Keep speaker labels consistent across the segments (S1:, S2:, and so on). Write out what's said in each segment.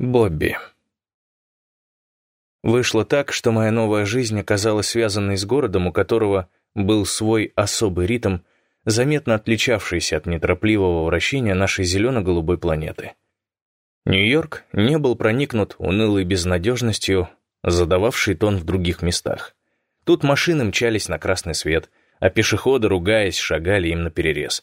S1: Бобби. Вышло так, что моя новая жизнь оказалась связанной с городом, у которого был свой особый ритм, заметно отличавшийся от неторопливого вращения нашей зелено-голубой планеты. Нью-Йорк не был проникнут унылой безнадежностью, задававшей тон в других местах. Тут машины мчались на красный свет, а пешеходы, ругаясь, шагали им наперерез.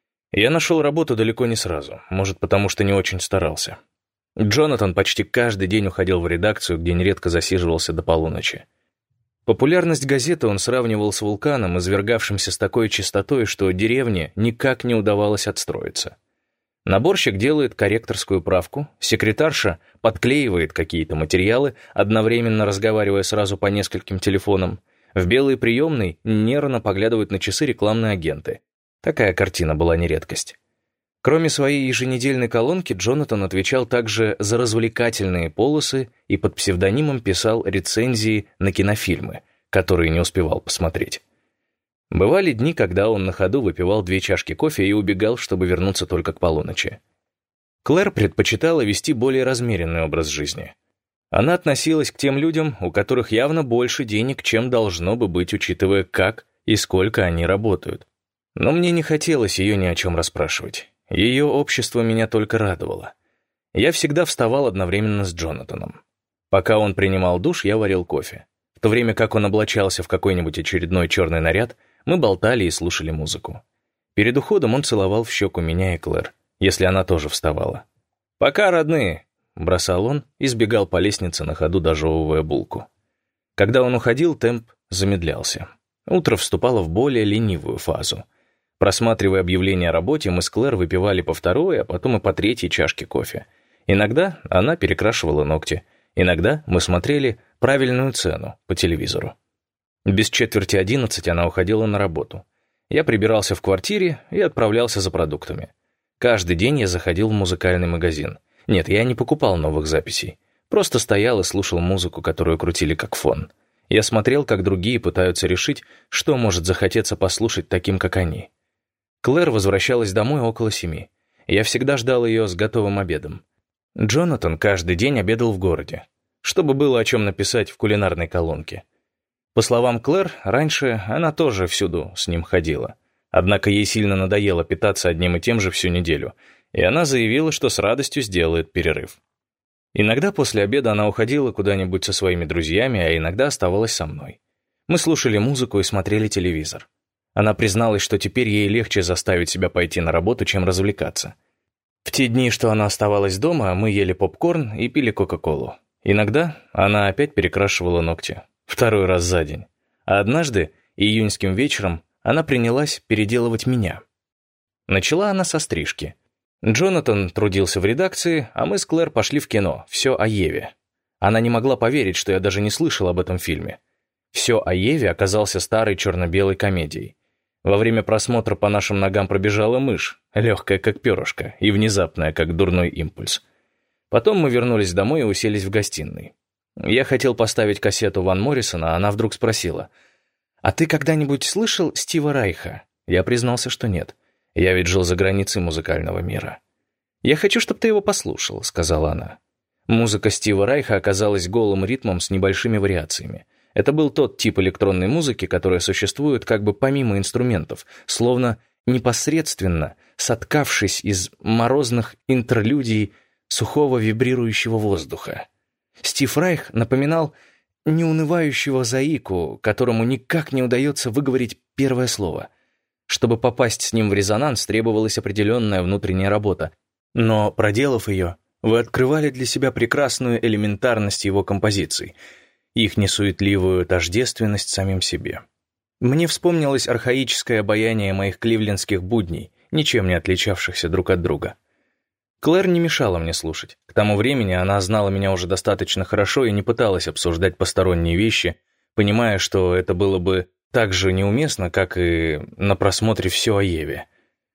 S1: Я нашел работу далеко не сразу, может, потому что не очень старался. Джонатан почти каждый день уходил в редакцию, где нередко засиживался до полуночи. Популярность газеты он сравнивал с вулканом, извергавшимся с такой частотой, что деревне никак не удавалось отстроиться. Наборщик делает корректорскую правку, секретарша подклеивает какие-то материалы, одновременно разговаривая сразу по нескольким телефонам. В белой приемной нервно поглядывают на часы рекламные агенты. Такая картина была не редкость. Кроме своей еженедельной колонки, Джонатан отвечал также за развлекательные полосы и под псевдонимом писал рецензии на кинофильмы, которые не успевал посмотреть. Бывали дни, когда он на ходу выпивал 2 чашки кофе и убегал, чтобы вернуться только к полуночи. Клэр предпочитала вести более размеренный образ жизни. Она относилась к тем людям, у которых явно больше денег, чем должно бы быть, учитывая, как и сколько они работают. Но мне не хотелось ее ни о чем расспрашивать. Ее общество меня только радовало. Я всегда вставал одновременно с Джонатаном. Пока он принимал душ, я варил кофе. В то время как он облачался в какой-нибудь очередной черный наряд, мы болтали и слушали музыку. Перед уходом он целовал в щеку меня и Клэр, если она тоже вставала. «Пока, родные!» — бросал он и сбегал по лестнице на ходу, дожевывая булку. Когда он уходил, темп замедлялся. Утро вступало в более ленивую фазу. Просматривая объявления о работе, мы с Клэр выпивали по 2-й, а потом и по 3-й чашке кофе. Иногда она перекрашивала ногти, иногда мы смотрели «Правильную цену» по телевизору. Без 10:45 она уходила на работу. Я прибирался в квартире и отправлялся за продуктами. Каждый день я заходил в музыкальный магазин. Нет, я не покупал новых записей. Просто стоял и слушал музыку, которую крутили как фон. Я смотрел, как другие пытаются решить, что может захотеться послушать таким, как они. Клэр возвращалась домой около 7. Я всегда ждал ее с готовым обедом. Джонатан каждый день обедал в городе, чтобы было о чем написать в кулинарной колонке. По словам Клэр, раньше она тоже всюду с ним ходила. Однако ей сильно надоело питаться одним и тем же всю неделю, и она заявила, что с радостью сделает перерыв. Иногда после обеда она уходила куда-нибудь со своими друзьями, а иногда оставалась со мной. Мы слушали музыку и смотрели телевизор. Она призналась, что теперь ей легче заставить себя пойти на работу, чем развлекаться. В те дни, что она оставалась дома, мы ели попкорн и пили кока-колу. Иногда она опять перекрашивала ногти. 2-й раз за день. А однажды, июньским вечером, она принялась переделывать меня. Начала она со стрижки. Джонатан трудился в редакции, а мы с Клэр пошли в кино «Все о Еве». Она не могла поверить, что я даже не слышал об этом фильме. «Все о Еве» оказался старой черно-белой комедией. Во время просмотра по нашим ногам пробежала мышь, легкая как перышко и внезапная, как дурной импульс. Потом мы вернулись домой и уселись в гостиной. Я хотел поставить кассету Ван Моррисона, а она вдруг спросила: «А ты когда-нибудь слышал Стива Райха?» Я признался, что нет. Я ведь жил за границей музыкального мира. «Я хочу, чтобы ты его послушал», — сказала она. Музыка Стива Райха оказалась голым ритмом с небольшими вариациями. Это был тот тип электронной музыки, которая существует как бы помимо инструментов, словно непосредственно соткавшись из морозных интерлюдий сухого вибрирующего воздуха. Стив Райх напоминал неунывающего заику, которому никак не удается выговорить первое слово. Чтобы попасть с ним в резонанс, требовалась определенная внутренняя работа. Но, проделав ее, вы открывали для себя прекрасную элементарность его композиций, их несуетливую тождественность самим себе. Мне вспомнилось архаическое обаяние моих кливлендских будней, ничем не отличавшихся друг от друга. Клэр не мешала мне слушать. К тому времени она знала меня уже достаточно хорошо и не пыталась обсуждать посторонние вещи, понимая, что это было бы так же неуместно, как и на просмотре «Все о Еве».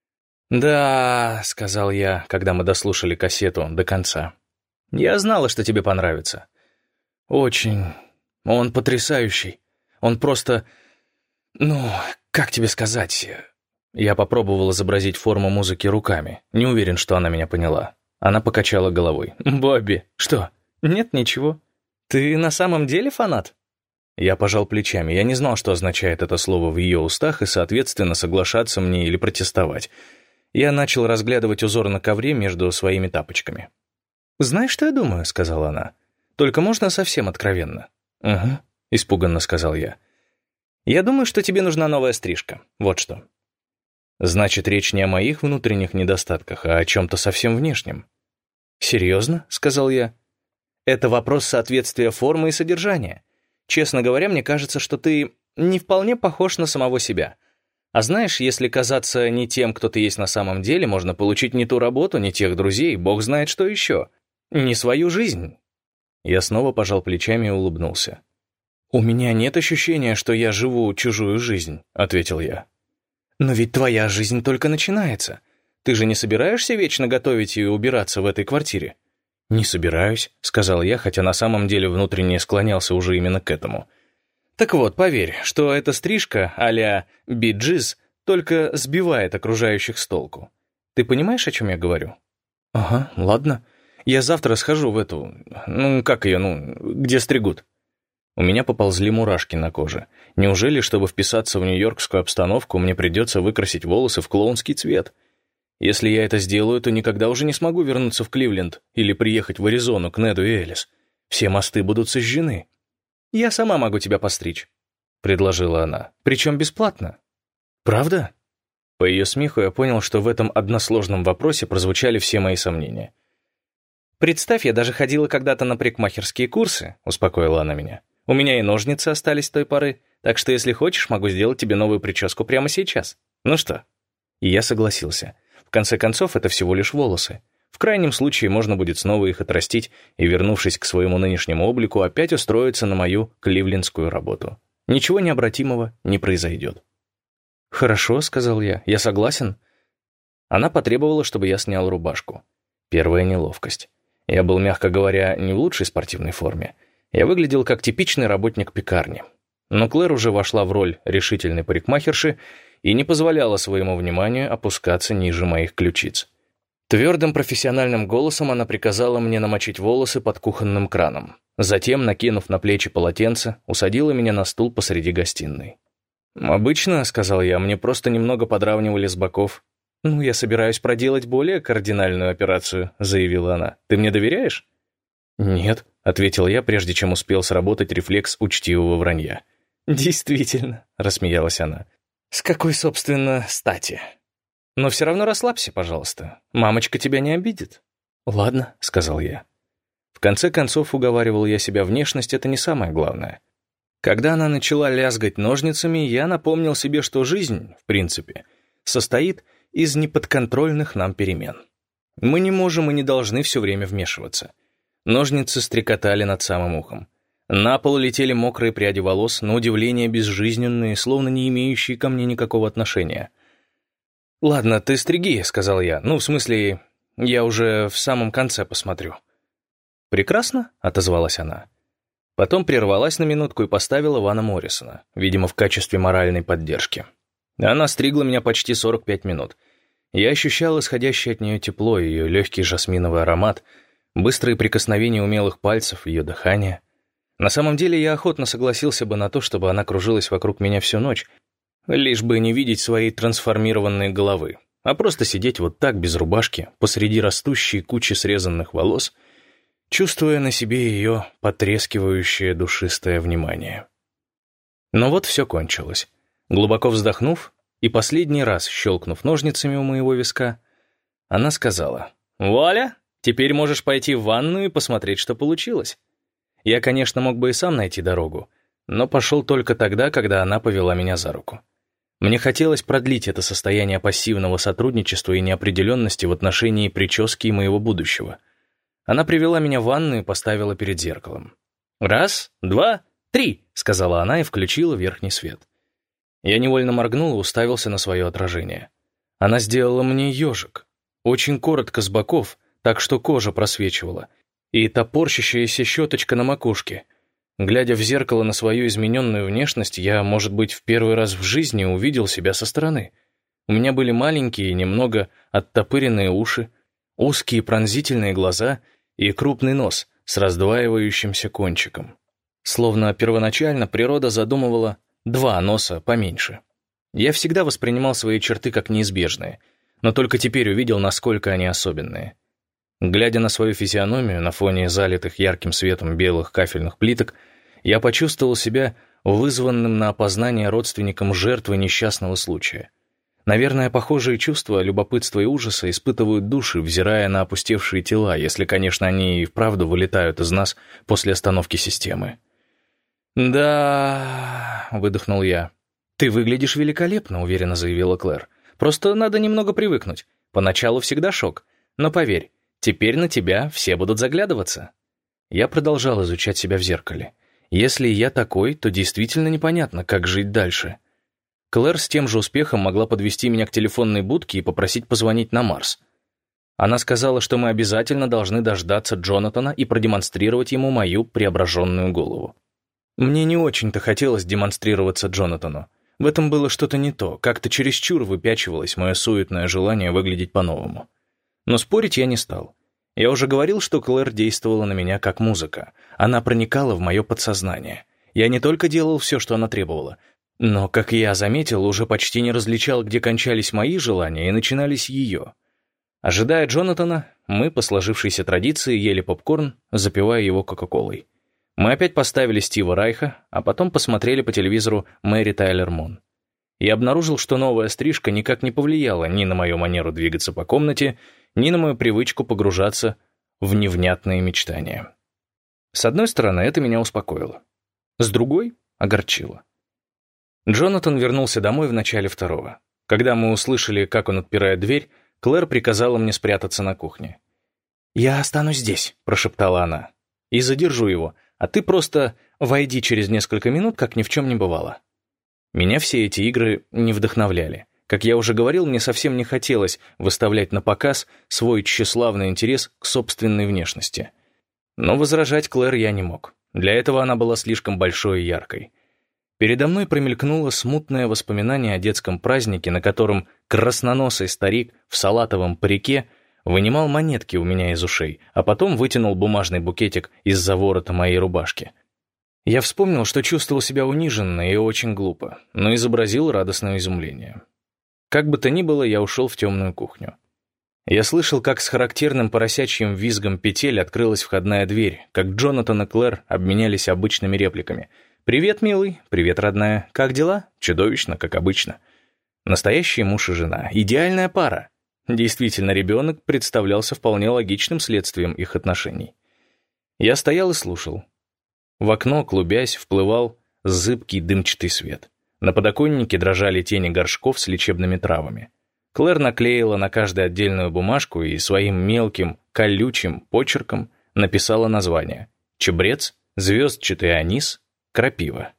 S1: «Да», — сказал я, когда мы дослушали кассету до конца. «Я знала, что тебе понравится». «Очень. Он потрясающий. Он просто... как тебе сказать?» Я попробовал изобразить форму музыки руками. Не уверен, что она меня поняла. Она покачала головой. «Бобби, что? Нет, ничего. Ты на самом деле фанат?» Я пожал плечами. Я не знал, что означает это слово в ее устах, и, соответственно, соглашаться мне или протестовать. Я начал разглядывать узор на ковре между своими тапочками. «Знаешь, что я думаю?» — сказала она. «Только можно совсем откровенно». «Угу», — испуганно сказал я. «Я думаю, что тебе нужна новая стрижка. Вот что». «Значит, речь не о моих внутренних недостатках, а о чем-то совсем внешнем». «Серьезно?» — сказал я. «Это вопрос соответствия формы и содержания. Честно говоря, мне кажется, что ты не вполне похож на самого себя. А знаешь, если казаться не тем, кто ты есть на самом деле, можно получить не ту работу, не тех друзей, бог знает что еще. Не свою жизнь». Я снова пожал плечами и улыбнулся. «У меня нет ощущения, что я живу чужую жизнь», — ответил я. «Но ведь твоя жизнь только начинается. Ты же не собираешься вечно готовить и убираться в этой квартире?» «Не собираюсь», — сказал я, хотя на самом деле внутренне склонялся уже именно к этому. «Так вот, поверь, что эта стрижка а-ля би-джиз только сбивает окружающих с толку. Ты понимаешь, о чем я говорю?» «Ага, ладно. Я завтра схожу в эту... где стригут». У меня поползли мурашки на коже. Неужели, чтобы вписаться в нью-йоркскую обстановку, мне придется выкрасить волосы в клоунский цвет? Если я это сделаю, то никогда уже не смогу вернуться в Кливленд или приехать в Аризону к Неду и Элис. Все мосты будут сожжены. «Я сама могу тебя постричь», — предложила она. «Причем бесплатно». «Правда?» По ее смеху я понял, что в этом односложном вопросе прозвучали все мои сомнения. «Представь, я даже ходила когда-то на парикмахерские курсы», — успокоила она меня. «У меня и ножницы остались с той поры, так что, если хочешь, могу сделать тебе новую прическу прямо сейчас. Ну что?» И я согласился. В конце концов, это всего лишь волосы. В крайнем случае, можно будет снова их отрастить и, вернувшись к своему нынешнему облику, опять устроиться на мою кливлендскую работу. Ничего необратимого не произойдет. «Хорошо», — сказал я согласен». Она потребовала, чтобы я снял рубашку. Первая неловкость. Я был, мягко говоря, не в лучшей спортивной форме. Я выглядел как типичный работник пекарни. Но Клэр уже вошла в роль решительной парикмахерши и не позволяла своему вниманию опускаться ниже моих ключиц. Твердым профессиональным голосом она приказала мне намочить волосы под кухонным краном. Затем, накинув на плечи полотенце, усадила меня на стул посреди гостиной. «Обычно, — сказал я, — мне просто немного подравнивали с боков». «Ну, я собираюсь проделать более кардинальную операцию», — заявила она. «Ты мне доверяешь?» «Нет», — ответил я, прежде чем успел сработать рефлекс учтивого вранья. «Действительно», — рассмеялась она. «С какой, собственно, стати? Но все равно расслабься, пожалуйста. Мамочка тебя не обидит». «Ладно», — сказал я. В конце концов, уговаривал я себя, внешность — это не самое главное. Когда она начала лязгать ножницами, я напомнил себе, что жизнь, в принципе, состоит из неподконтрольных нам перемен. Мы не можем и не должны все время вмешиваться. Ножницы стрекотали над самым ухом. На пол летели мокрые пряди волос, на удивление безжизненные, словно не имеющие ко мне никакого отношения. «Ладно, ты стриги», — сказал я. «Ну, в смысле, я уже в самом конце посмотрю». «Прекрасно», — отозвалась она. Потом прервалась на минутку и поставила Вана Моррисона, видимо, в качестве моральной поддержки. Она стригла меня почти 45 минут. Я ощущал исходящее от нее тепло, ее легкий жасминовый аромат, быстрые прикосновения умелых пальцев, ее дыхание. На самом деле я охотно согласился бы на то, чтобы она кружилась вокруг меня всю ночь, лишь бы не видеть своей трансформированной головы, а просто сидеть вот так, без рубашки, посреди растущей кучи срезанных волос, чувствуя на себе ее потрескивающее душистое внимание. Но вот все кончилось. Глубоко вздохнув и последний раз щелкнув ножницами у моего виска, она сказала: «Вуаля, теперь можешь пойти в ванную и посмотреть, что получилось». Я, конечно, мог бы и сам найти дорогу, но пошел только тогда, когда она повела меня за руку. Мне хотелось продлить это состояние пассивного сотрудничества и неопределенности в отношении прически и моего будущего. Она привела меня в ванную и поставила перед зеркалом. «Раз, два, три», — сказала она и включила верхний свет. Я невольно моргнул и уставился на свое отражение. Она сделала мне ежик, очень коротко с боков, так что кожа просвечивала, и топорщащаяся щеточка на макушке. Глядя в зеркало на свою измененную внешность, я, может быть, в первый раз в жизни увидел себя со стороны. У меня были маленькие, немного оттопыренные уши, узкие пронзительные глаза и крупный нос с раздваивающимся кончиком. Словно первоначально природа задумывала два носа поменьше. Я всегда воспринимал свои черты как неизбежные, но только теперь увидел, насколько они особенные. Глядя на свою физиономию на фоне залитых ярким светом белых кафельных плиток, я почувствовал себя вызванным на опознание родственником жертвы несчастного случая. Наверное, похожие чувства любопытства и ужаса испытывают души, взирая на опустевшие тела, если, конечно, они и вправду вылетают из нас после остановки системы. «Да...» — выдохнул я. «Ты выглядишь великолепно», — уверенно заявила Клэр. «Просто надо немного привыкнуть. Поначалу всегда шок. Но поверь, теперь на тебя все будут заглядываться». Я продолжал изучать себя в зеркале. Если я такой, то действительно непонятно, как жить дальше. Клэр с тем же успехом могла подвести меня к телефонной будке и попросить позвонить на Марс. Она сказала, что мы обязательно должны дождаться Джонатана и продемонстрировать ему мою преображенную голову. Мне не очень-то хотелось демонстрироваться Джонатану. В этом было что-то не то, как-то чересчур выпячивалось мое суетное желание выглядеть по-новому. Но спорить я не стал. Я уже говорил, что Клэр действовала на меня как музыка. Она проникала в мое подсознание. Я не только делал все, что она требовала, но, как я заметил, уже почти не различал, где кончались мои желания и начинались ее. Ожидая Джонатана, мы, по сложившейся традиции, ели попкорн, запивая его кока-колой. Мы опять поставили Стива Райха, а потом посмотрели по телевизору Мэри Тайлер Мун. Я обнаружил, что новая стрижка никак не повлияла ни на мою манеру двигаться по комнате, ни на мою привычку погружаться в невнятные мечтания. С одной стороны, это меня успокоило. С другой — огорчило. Джонатан вернулся домой в начале второго. Когда мы услышали, как он отпирает дверь, Клэр приказала мне спрятаться на кухне. «Я останусь здесь», — прошептала она, — «и задержу его, а ты просто войди через несколько минут, как ни в чем не бывало». Меня все эти игры не вдохновляли. Как я уже говорил, мне совсем не хотелось выставлять на показ свой тщеславный интерес к собственной внешности. Но возражать Клэр я не мог. Для этого она была слишком большой и яркой. Передо мной промелькнуло смутное воспоминание о детском празднике, на котором красноносый старик в салатовом парике вынимал монетки у меня из ушей, а потом вытянул бумажный букетик из-за ворота моей рубашки. Я вспомнил, что чувствовал себя униженно и очень глупо, но изобразил радостное изумление. Как бы то ни было, я ушел в темную кухню. Я слышал, как с характерным поросячьим визгом петель открылась входная дверь, как Джонатан и Клэр обменялись обычными репликами. «Привет, милый», «Привет, родная», «Как дела?» «Чудовищно, как обычно». Настоящий муж и жена, идеальная пара. Действительно, ребенок представлялся вполне логичным следствием их отношений. Я стоял и слушал. В окно, клубясь, вплывал зыбкий дымчатый свет. На подоконнике дрожали тени горшков с лечебными травами. Клэр наклеила на каждую отдельную бумажку и своим мелким, колючим почерком написала название: чабрец, звездчатый анис, крапива.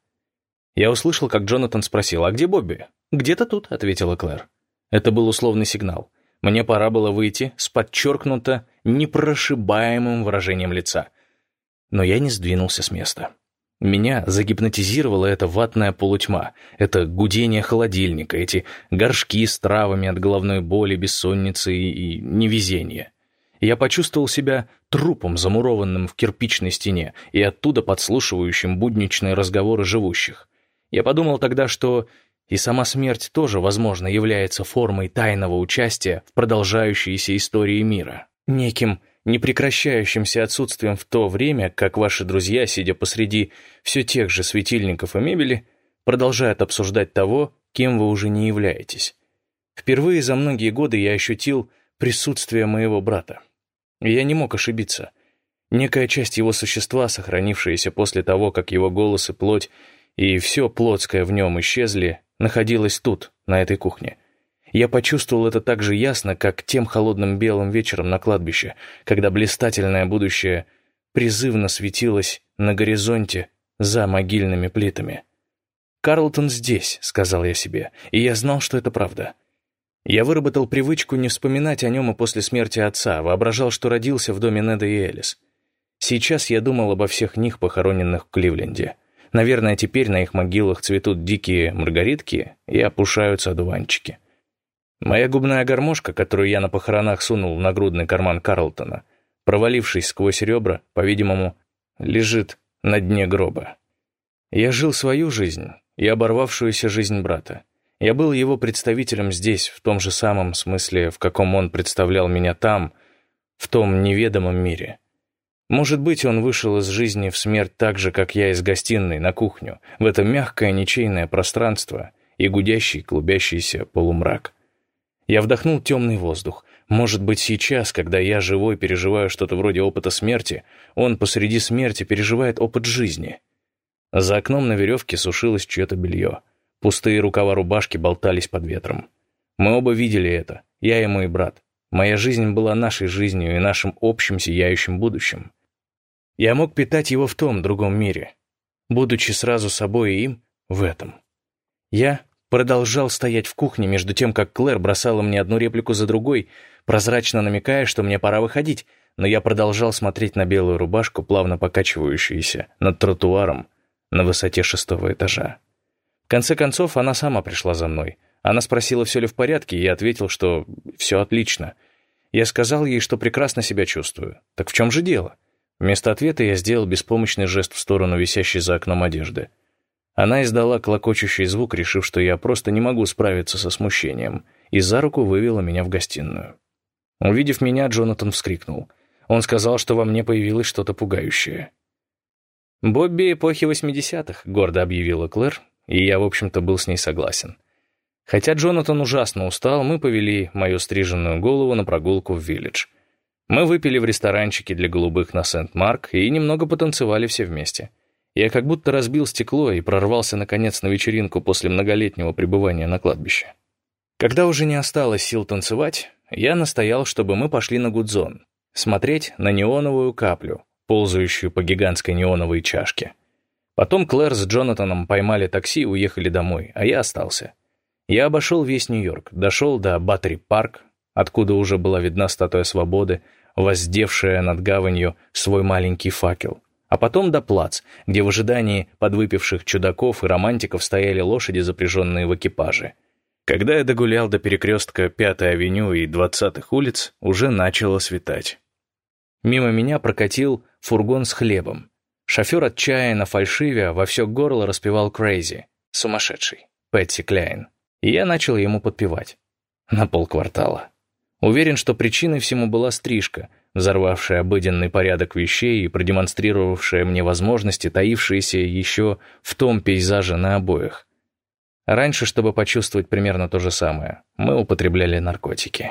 S1: Я услышал, как Джонатан спросил: «А где Бобби?» «Где-то тут», — ответила Клэр. Это был условный сигнал. Мне пора было выйти с подчеркнуто непрошибаемым выражением лица. Но я не сдвинулся с места. Меня загипнотизировала эта ватная полутьма, это гудение холодильника, эти горшки с травами от головной боли, бессонницы и невезения. Я почувствовал себя трупом, замурованным в кирпичной стене, и оттуда подслушивающим будничные разговоры живущих. Я подумал тогда, что и сама смерть тоже, возможно, является формой тайного участия в продолжающейся истории мира, неким непрекращающимся отсутствием в то время, как ваши друзья, сидя посреди все тех же светильников и мебели, продолжают обсуждать того, кем вы уже не являетесь. Впервые за многие годы я ощутил присутствие моего брата. И я не мог ошибиться. Некая часть его существа, сохранившаяся после того, как его голос и плоть, и все плотское в нем исчезли, находилась тут, на этой кухне. Я почувствовал это так же ясно, как тем холодным белым вечером на кладбище, когда блистательное будущее призывно светилось на горизонте за могильными плитами. «Карлтон здесь», — сказал я себе, и я знал, что это правда. Я выработал привычку не вспоминать о нем и после смерти отца, воображал, что родился в доме Неда и Элис. Сейчас я думал обо всех них, похороненных в Кливленде. Наверное, теперь на их могилах цветут дикие маргаритки и опушаются одуванчики. Моя губная гармошка, которую я на похоронах сунул в нагрудный карман Карлтона, провалившись сквозь ребра, по-видимому, лежит на дне гроба. Я жил свою жизнь и оборвавшуюся жизнь брата. Я был его представителем здесь, в том же самом смысле, в каком он представлял меня там, в том неведомом мире. Может быть, он вышел из жизни в смерть так же, как я из гостиной на кухню, в это мягкое ничейное пространство и гудящий, клубящийся полумрак. Я вдохнул темный воздух. Может быть, сейчас, когда я живой переживаю что-то вроде опыта смерти, он посреди смерти переживает опыт жизни. За окном на веревке сушилось чье-то белье. Пустые рукава рубашки болтались под ветром. Мы оба видели это, я и мой брат. Моя жизнь была нашей жизнью и нашим общим сияющим будущим. Я мог питать его в том другом мире, будучи сразу собой и им в этом. Я продолжал стоять в кухне между тем, как Клэр бросала мне одну реплику за другой, прозрачно намекая, что мне пора выходить, но я продолжал смотреть на белую рубашку, плавно покачивающуюся над тротуаром на высоте 6-го этажа. В конце концов, она сама пришла за мной. Она спросила, все ли в порядке, и я ответил, что все отлично. Я сказал ей, что прекрасно себя чувствую. Так в чем же дело? Вместо ответа я сделал беспомощный жест в сторону висящей за окном одежды. Она издала клокочущий звук, решив, что я просто не могу справиться со смущением, и за руку вывела меня в гостиную. Увидев меня, Джонатан вскрикнул. Он сказал, что во мне появилось что-то пугающее. «Бобби эпохи 80-х», — гордо объявила Клэр, и я, в общем-то, был с ней согласен. Хотя Джонатан ужасно устал, мы повели мою стриженную голову на прогулку в Виллидж. Мы выпили в ресторанчике для голубых на Сент-Марк и немного потанцевали все вместе. Я как будто разбил стекло и прорвался, наконец, на вечеринку после многолетнего пребывания на кладбище. Когда уже не осталось сил танцевать, я настоял, чтобы мы пошли на Гудзон, смотреть на неоновую каплю, ползающую по гигантской неоновой чашке. Потом Клэр с Джонатаном поймали такси и уехали домой, а я остался. Я обошел весь Нью-Йорк, дошел до Баттери-парк, откуда уже была видна Статуя Свободы, воздевшая над гаванью свой маленький факел, а потом до Плац, где в ожидании подвыпивших чудаков и романтиков стояли лошади, запряженные в экипажи. Когда я догулял до перекрестка 5-й авеню и 20-х улиц, уже начало светать. Мимо меня прокатил фургон с хлебом. Шофер отчаянно фальшивя во все горло распевал «Crazy», сумасшедший, Пэтси Кляйн, и я начал ему подпевать. На полквартала. Уверен, что причиной всему была стрижка, взорвавшая обыденный порядок вещей и продемонстрировавшая мне возможности, таившиеся еще в том пейзаже на обоях. Раньше, чтобы почувствовать примерно то же самое, мы употребляли наркотики.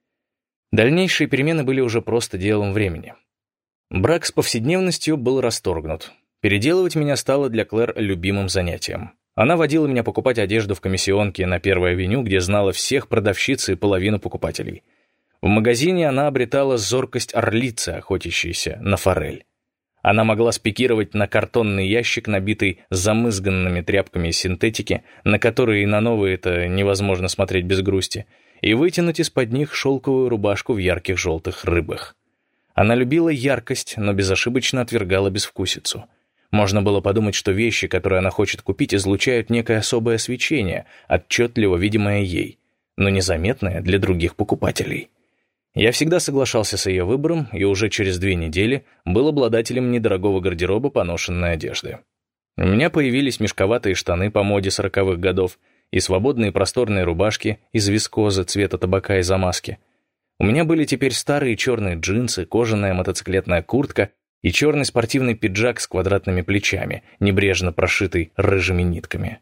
S1: Дальнейшие перемены были уже просто делом времени. Брак с повседневностью был расторгнут. Переделывать меня стало для Клэр любимым занятием. Она водила меня покупать одежду в комиссионке на 1-й авеню, где знала всех продавщиц и половину покупателей. В магазине она обретала зоркость орлицы, охотящейся на форель. Она могла спикировать на картонный ящик, набитый замызганными тряпками из синтетики, на которые и на новые-то невозможно смотреть без грусти, и вытянуть из-под них шелковую рубашку в ярких желтых рыбах. Она любила яркость, но безошибочно отвергала безвкусицу. Можно было подумать, что вещи, которые она хочет купить, излучают некое особое свечение, отчетливо видимое ей, но незаметное для других покупателей. Я всегда соглашался с ее выбором и уже через 2 недели был обладателем недорогого гардероба поношенной одежды. У меня появились мешковатые штаны по моде 40-х годов и свободные просторные рубашки из вискозы цвета табака и замазки. У меня были теперь старые черные джинсы, кожаная мотоциклетная куртка и черный спортивный пиджак с квадратными плечами, небрежно прошитый рыжими нитками.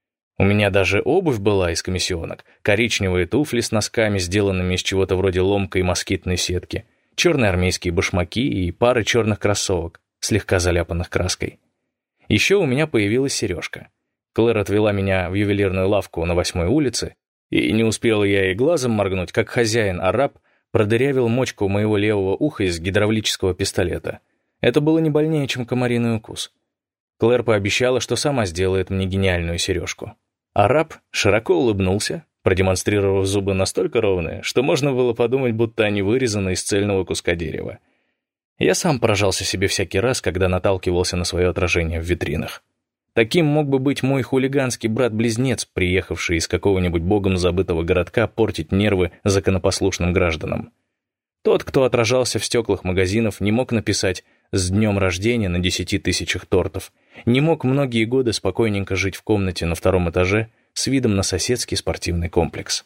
S1: У меня даже обувь была из комиссионок, коричневые туфли с носками, сделанными из чего-то вроде ломкой москитной сетки, черные армейские башмаки и пары черных кроссовок, слегка заляпанных краской. Еще у меня появилась сережка. Клэр отвела меня в ювелирную лавку на 8-й улице, и не успел я и глазом моргнуть, как хозяин-араб продырявил мочку моего левого уха из гидравлического пистолета. Это было не больнее, чем комариный укус. Клэр пообещала, что сама сделает мне гениальную сережку. Араб широко улыбнулся, продемонстрировав зубы настолько ровные, что можно было подумать, будто они вырезаны из цельного куска дерева. Я сам поражался себе всякий раз, когда наталкивался на свое отражение в витринах. Таким мог бы быть мой хулиганский брат-близнец, приехавший из какого-нибудь богом забытого городка портить нервы законопослушным гражданам. Тот, кто отражался в стеклах магазинов, не мог написать «С днем рождения» на 10 тысячах тортов, не мог многие годы спокойненько жить в комнате на 2-м этаже с видом на соседский спортивный комплекс.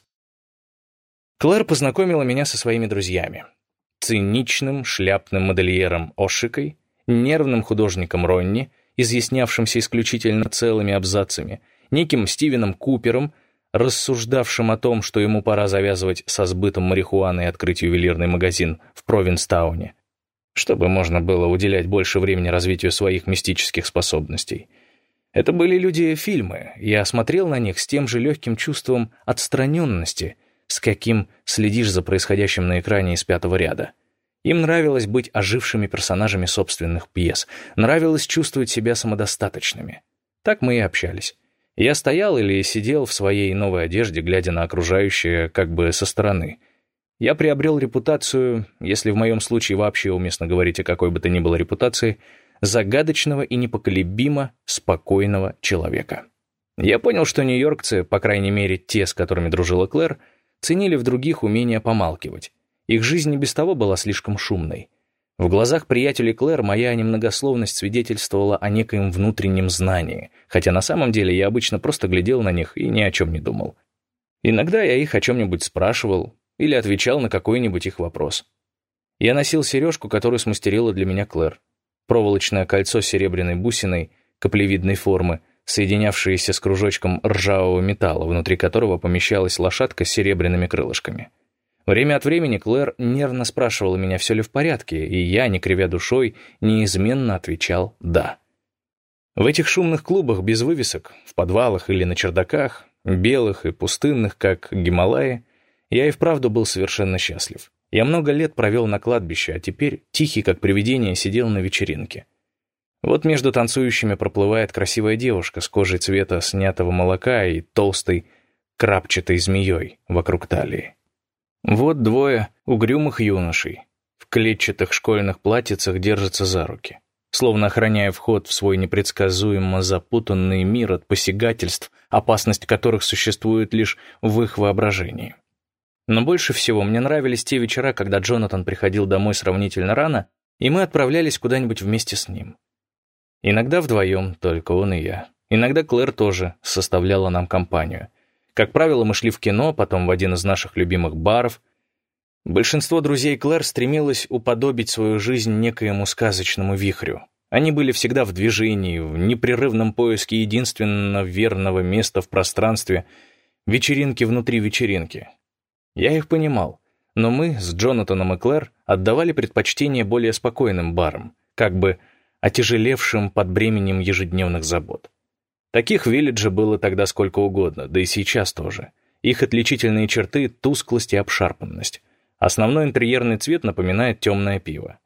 S1: Клэр познакомила меня со своими друзьями. Циничным шляпным модельером Ошикой, нервным художником Ронни, изъяснявшимся исключительно целыми абзацами, неким Стивеном Купером, рассуждавшим о том, что ему пора завязывать со сбытом марихуаны и открыть ювелирный магазин в Провинстауне, чтобы можно было уделять больше времени развитию своих мистических способностей. Это были люди-фильмы, я смотрел на них с тем же легким чувством отстраненности, с каким следишь за происходящим на экране из 5-го ряда. Им нравилось быть ожившими персонажами собственных пьес, нравилось чувствовать себя самодостаточными. Так мы и общались. Я стоял или сидел в своей новой одежде, глядя на окружающее как бы со стороны. Я приобрел репутацию, если в моем случае вообще уместно говорить о какой бы то ни было репутации, загадочного и непоколебимо спокойного человека. Я понял, что нью-йоркцы, по крайней мере те, с которыми дружила Клэр, ценили в других умение помалкивать. Их жизнь и без того была слишком шумной. В глазах приятелей Клэр моя немногословность свидетельствовала о некоем внутреннем знании, хотя на самом деле я обычно просто глядел на них и ни о чем не думал. Иногда я их о чем-нибудь спрашивал или отвечал на какой-нибудь их вопрос. Я носил сережку, которую смастерила для меня Клэр. Проволочное кольцо с серебряной бусиной, каплевидной формы, соединявшееся с кружочком ржавого металла, внутри которого помещалась лошадка с серебряными крылышками. Время от времени Клэр нервно спрашивала меня, все ли в порядке, и я, не кривя душой, неизменно отвечал «да». В этих шумных клубах без вывесок, в подвалах или на чердаках, белых и пустынных, как Гималаи, я и вправду был совершенно счастлив. Я много лет провел на кладбище, а теперь, тихий как привидение, сидел на вечеринке. Вот между танцующими проплывает красивая девушка с кожей цвета снятого молока и толстой крапчатой змеей вокруг талии. Вот двое угрюмых юношей в клетчатых школьных платьицах держатся за руки, словно охраняя вход в свой непредсказуемо запутанный мир от посягательств, опасность которых существует лишь в их воображении. Но больше всего мне нравились те вечера, когда Джонатан приходил домой сравнительно рано, и мы отправлялись куда-нибудь вместе с ним. Иногда вдвоем, только он и я. Иногда Клэр тоже составляла нам компанию. Как правило, мы шли в кино, потом в один из наших любимых баров. Большинство друзей Клэр стремилось уподобить свою жизнь некоему сказочному вихрю. Они были всегда в движении, в непрерывном поиске единственно верного места в пространстве, вечеринки внутри вечеринки. Я их понимал, но мы с Джонатаном и Клэр отдавали предпочтение более спокойным барам, как бы отяжелевшим под бременем ежедневных забот. Таких в Виллидже было тогда сколько угодно, да и сейчас тоже. Их отличительные черты — тусклость и обшарпанность. Основной интерьерный цвет напоминает темное пиво.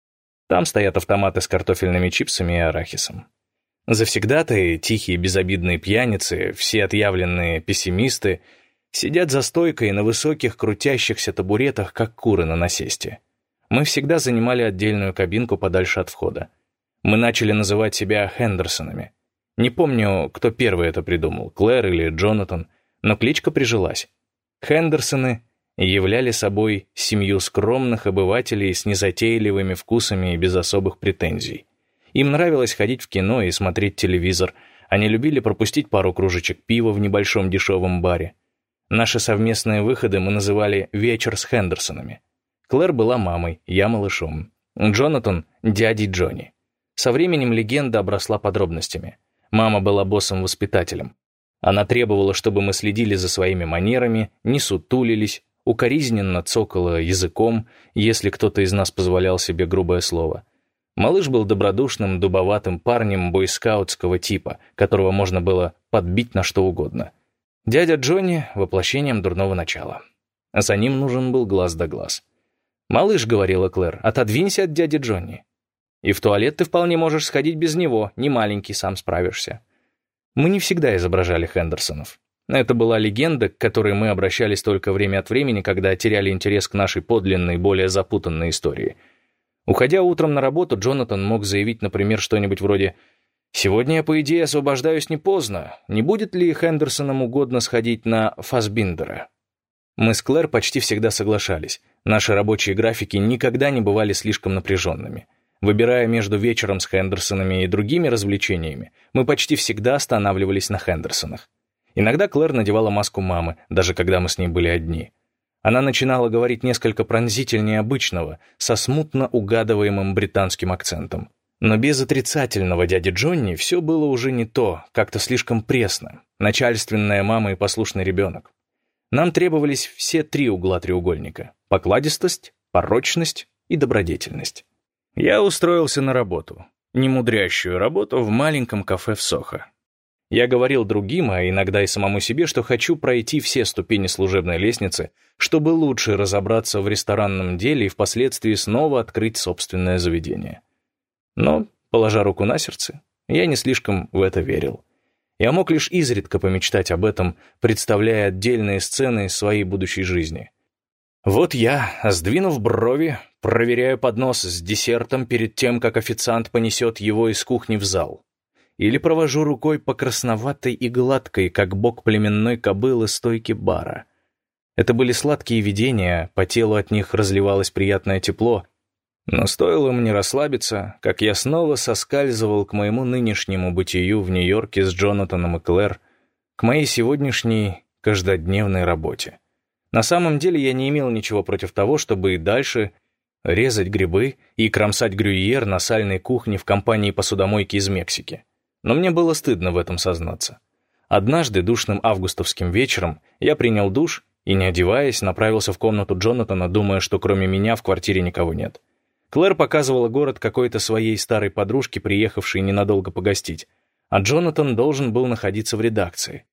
S1: Там стоят автоматы с картофельными чипсами и арахисом. Завсегдатаи, тихие безобидные пьяницы, все отъявленные пессимисты, сидят за стойкой на высоких крутящихся табуретах, как куры на насесте. Мы всегда занимали отдельную кабинку подальше от входа. Мы начали называть себя Хендерсонами. Не помню, кто первый это придумал, Клэр или Джонатан, но кличка прижилась. Хендерсоны являли собой семью скромных обывателей с незатейливыми вкусами и без особых претензий. Им нравилось ходить в кино и смотреть телевизор, они любили пропустить пару кружечек пива в небольшом дешевом баре. Наши совместные выходы мы называли «Вечер с Хендерсонами». Клэр была мамой, я малышом. Джонатан — дядей Джонни. Со временем легенда обросла подробностями. Мама была боссом-воспитателем. Она требовала, чтобы мы следили за своими манерами, не сутулились, укоризненно цокала языком, если кто-то из нас позволял себе грубое слово. Малыш был добродушным, дубоватым парнем бойскаутского типа, которого можно было подбить на что угодно. Дядя Джонни — воплощением дурного начала. За ним нужен был глаз да глаз. «Малыш», — говорила Клэр, — «отодвинься от дяди Джонни. И в туалет ты вполне можешь сходить без него, не маленький, сам справишься». Мы не всегда изображали Хендерсонов. Это была легенда, к которой мы обращались только время от времени, когда теряли интерес к нашей подлинной, более запутанной истории. Уходя утром на работу, Джонатан мог заявить, например, что-нибудь вроде Сегодня я, по идее, освобождаюсь не поздно. Не будет ли Хендерсонам угодно сходить на Фассбиндера? Мы с Клэр почти всегда соглашались. Наши рабочие графики никогда не бывали слишком напряженными. Выбирая между вечером с Хендерсонами и другими развлечениями, мы почти всегда останавливались на Хендерсонах. Иногда Клэр надевала маску мамы, даже когда мы с ней были одни. Она начинала говорить несколько пронзительнее обычного, со смутно угадываемым британским акцентом. Но без отрицательного дяди Джонни все было уже не то, как-то слишком пресно. Начальственная мама и послушный ребенок. Нам требовались все три угла треугольника: покладистость, порочность и добродетельность. Я устроился на работу, немудрящую работу в маленьком кафе в Сохо. Я говорил другим, а иногда и самому себе, что хочу пройти все ступени служебной лестницы, чтобы лучше разобраться в ресторанном деле и впоследствии снова открыть собственное заведение. Но, положа руку на сердце, я не слишком в это верил. Я мог лишь изредка помечтать об этом, представляя отдельные сцены из своей будущей жизни. Вот я, сдвинув брови, проверяю поднос с десертом перед тем, как официант понесет его из кухни в зал. Или провожу рукой по красноватой и гладкой, как бок племенной кобылы, стойке бара. Это были сладкие видения, по телу от них разливалось приятное тепло, но стоило мне расслабиться, как я снова соскальзывал к моему нынешнему бытию в Нью-Йорке с Джонатаном и Клэр, к моей сегодняшней каждодневной работе. На самом деле я не имел ничего против того, чтобы и дальше резать грибы и кромсать грюйер на сальной кухне в компании посудомойки из Мексики. Но мне было стыдно в этом сознаться. Однажды душным августовским вечером я принял душ и, не одеваясь, направился в комнату Джонатана, думая, что кроме меня в квартире никого нет. Клэр показывала город какой-то своей старой подружке, приехавшей ненадолго погостить, а Джонатан должен был находиться в редакции.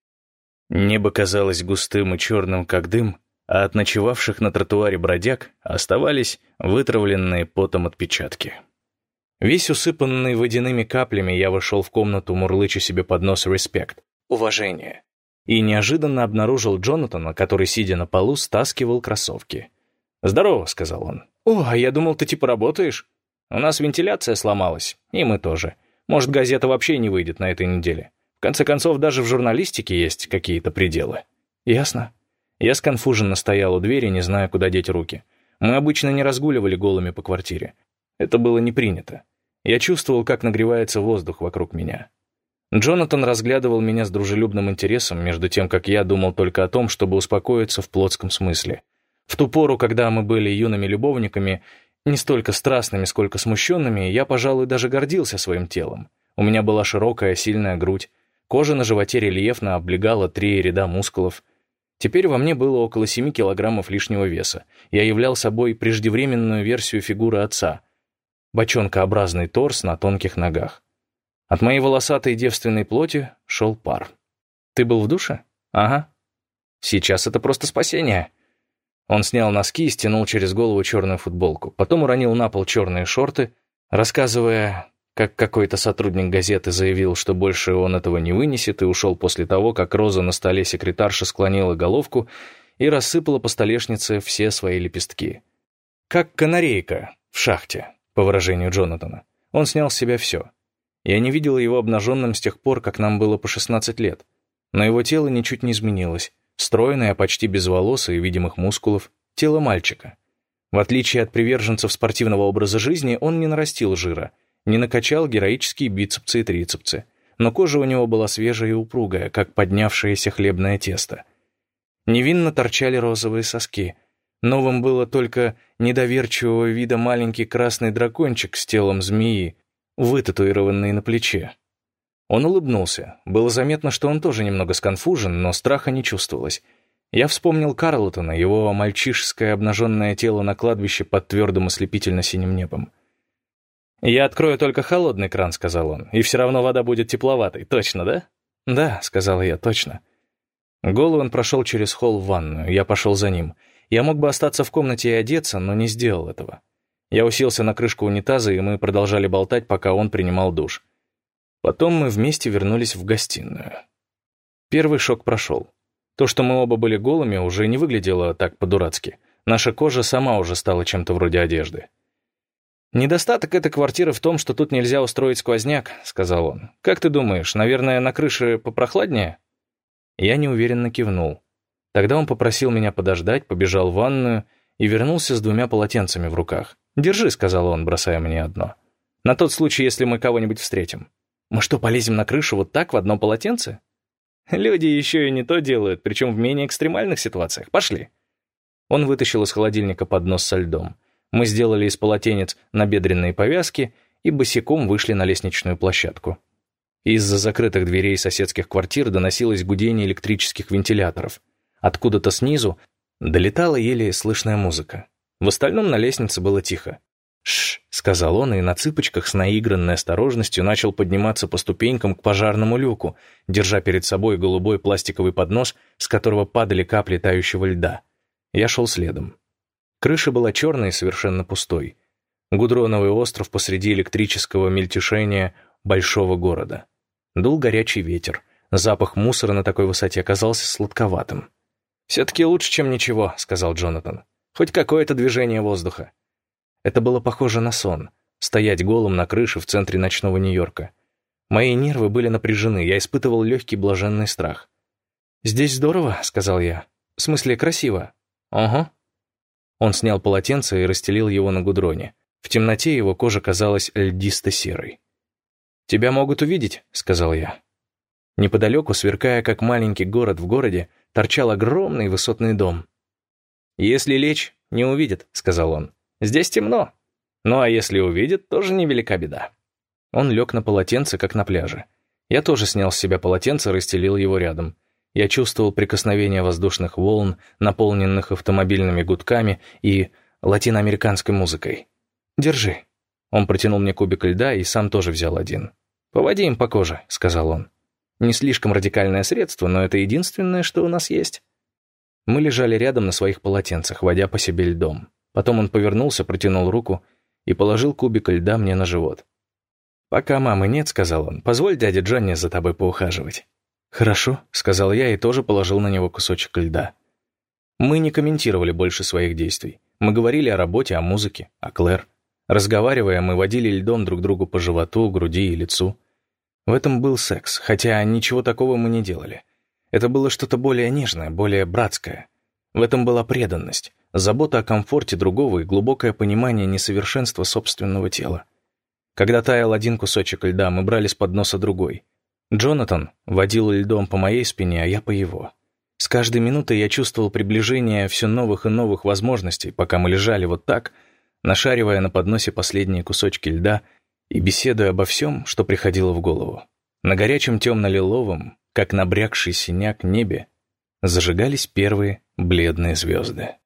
S1: Небо казалось густым и черным, как дым, а от ночевавших на тротуаре бродяг оставались вытравленные потом отпечатки. Весь усыпанный водяными каплями я вошел в комнату, мурлыча себе под нос «респект» — уважение, и неожиданно обнаружил Джонатана, который, сидя на полу, стаскивал кроссовки. «Здорово», — сказал он. «О, а я думал, ты типа работаешь. У нас вентиляция сломалась, и мы тоже. Может, газета вообще не выйдет на этой неделе. В конце концов, даже в журналистике есть какие-то пределы». «Ясно». Я сконфуженно стоял у двери, не зная, куда деть руки. Мы обычно не разгуливали голыми по квартире. Это было не принято. Я чувствовал, как нагревается воздух вокруг меня. Джонатан разглядывал меня с дружелюбным интересом, между тем, как я думал только о том, чтобы успокоиться в плотском смысле. В ту пору, когда мы были юными любовниками, не столько страстными, сколько смущенными, я, пожалуй, даже гордился своим телом. У меня была широкая, сильная грудь, кожа на животе рельефно облегала 3 ряда мускулов. Теперь во мне было около 7 килограммов лишнего веса. Я являл собой преждевременную версию фигуры отца. Бочонкообразный торс на тонких ногах. От моей волосатой девственной плоти шел пар. «Ты был в душе?» «Ага». «Сейчас это просто спасение». Он снял носки и стянул через голову черную футболку. Потом уронил на пол черные шорты, рассказывая, как какой-то сотрудник газеты заявил, что больше он этого не вынесет, и ушел после того, как роза на столе секретарши склонила головку и рассыпала по столешнице все свои лепестки. Как канарейка в шахте, по выражению Джонатана. Он снял с себя все. Я не видел его обнаженным с тех пор, как нам было по 16 лет. Но его тело ничуть не изменилось. Стройное, почти без волос и видимых мускулов, тело мальчика. В отличие от приверженцев спортивного образа жизни, он не нарастил жира, не накачал героические бицепсы и трицепсы, но кожа у него была свежая и упругая, как поднявшееся хлебное тесто. Невинно торчали розовые соски. Новым было только недоверчивого вида маленький красный дракончик с телом змеи, вытатуированный на плече. Он улыбнулся. Было заметно, что он тоже немного сконфужен, но страха не чувствовалось. Я вспомнил Карлтона, его мальчишеское обнаженное тело на кладбище под твердым ослепительно-синим небом. «Я открою только холодный кран», — сказал он, — «и все равно вода будет тепловатой. Точно, да?» «Да», — сказала я, — «точно». Голый он прошел через холл в ванную, я пошел за ним. Я мог бы остаться в комнате и одеться, но не сделал этого. Я уселся на крышку унитаза, и мы продолжали болтать, пока он принимал душ. Потом мы вместе вернулись в гостиную. Первый шок прошел. То, что мы оба были голыми, уже не выглядело так по-дурацки. Наша кожа сама уже стала чем-то вроде одежды. «Недостаток этой квартиры в том, что тут нельзя устроить сквозняк», — сказал он. «Как ты думаешь, наверное, на крыше попрохладнее?» Я неуверенно кивнул. Тогда он попросил меня подождать, побежал в ванную и вернулся с 2 полотенцами в руках. «Держи», — сказал он, бросая мне одно. «На тот случай, если мы кого-нибудь встретим». «Мы что, полезем на крышу вот так, в одном полотенце?» «Люди еще и не то делают, причем в менее экстремальных ситуациях. Пошли». Он вытащил из холодильника поднос со льдом. Мы сделали из полотенец набедренные повязки и босиком вышли на лестничную площадку. Из-за закрытых дверей соседских квартир доносилось гудение электрических вентиляторов. Откуда-то снизу долетала еле слышная музыка. В остальном на лестнице было тихо. «Шш», — сказал он, и на цыпочках с наигранной осторожностью начал подниматься по ступенькам к пожарному люку, держа перед собой голубой пластиковый поднос, с которого падали капли тающего льда. Я шел следом. Крыша была черной и совершенно пустой. Гудроновый остров посреди электрического мельтешения большого города. Дул горячий ветер. Запах мусора на такой высоте оказался сладковатым. «Все-таки лучше, чем ничего», — сказал Джонатан. «Хоть какое-то движение воздуха». Это было похоже на сон. Стоять голым на крыше в центре ночного Нью-Йорка. Мои нервы были напряжены, я испытывал легкий блаженный страх. «Здесь здорово», — сказал я. «В смысле, красиво». «Ага». Он снял полотенце и расстелил его на гудроне. В темноте его кожа казалась льдисто-серой. «Тебя могут увидеть», — сказал я. Неподалеку, сверкая как маленький город в городе, торчал огромный высотный дом. «Если лечь, не увидят», — сказал он. «Здесь темно. Ну а если увидят, тоже невелика беда». Он лег на полотенце, как на пляже. Я тоже снял с себя полотенце, расстелил его рядом. Я чувствовал прикосновение воздушных волн, наполненных автомобильными гудками и латиноамериканской музыкой. «Держи». Он протянул мне кубик льда и сам тоже взял один. «Поводи им по коже», — сказал он. «Не слишком радикальное средство, но это единственное, что у нас есть». Мы лежали рядом на своих полотенцах, водя по себе льдом. Потом он повернулся, протянул руку и положил кубик льда мне на живот. «Пока мамы нет», — сказал он, — «позволь дяде Джонни за тобой поухаживать». «Хорошо», — сказал я и тоже положил на него кусочек льда. Мы не комментировали больше своих действий. Мы говорили о работе, о музыке, о Клэр. Разговаривая, мы водили льдом друг другу по животу, груди и лицу. В этом был секс, хотя ничего такого мы не делали. Это было что-то более нежное, более братское. В этом была преданность, забота о комфорте другого и глубокое понимание несовершенства собственного тела. Когда таял один кусочек льда, мы брали с подноса другой. Джонатан водил льдом по моей спине, а я по его. С каждой минутой я чувствовал приближение все новых и новых возможностей, пока мы лежали вот так, нашаривая на подносе последние кусочки льда и беседуя обо всем, что приходило в голову. На горячем темно-лиловом, как набрякший синяк небе, зажигались первые бледные звезды.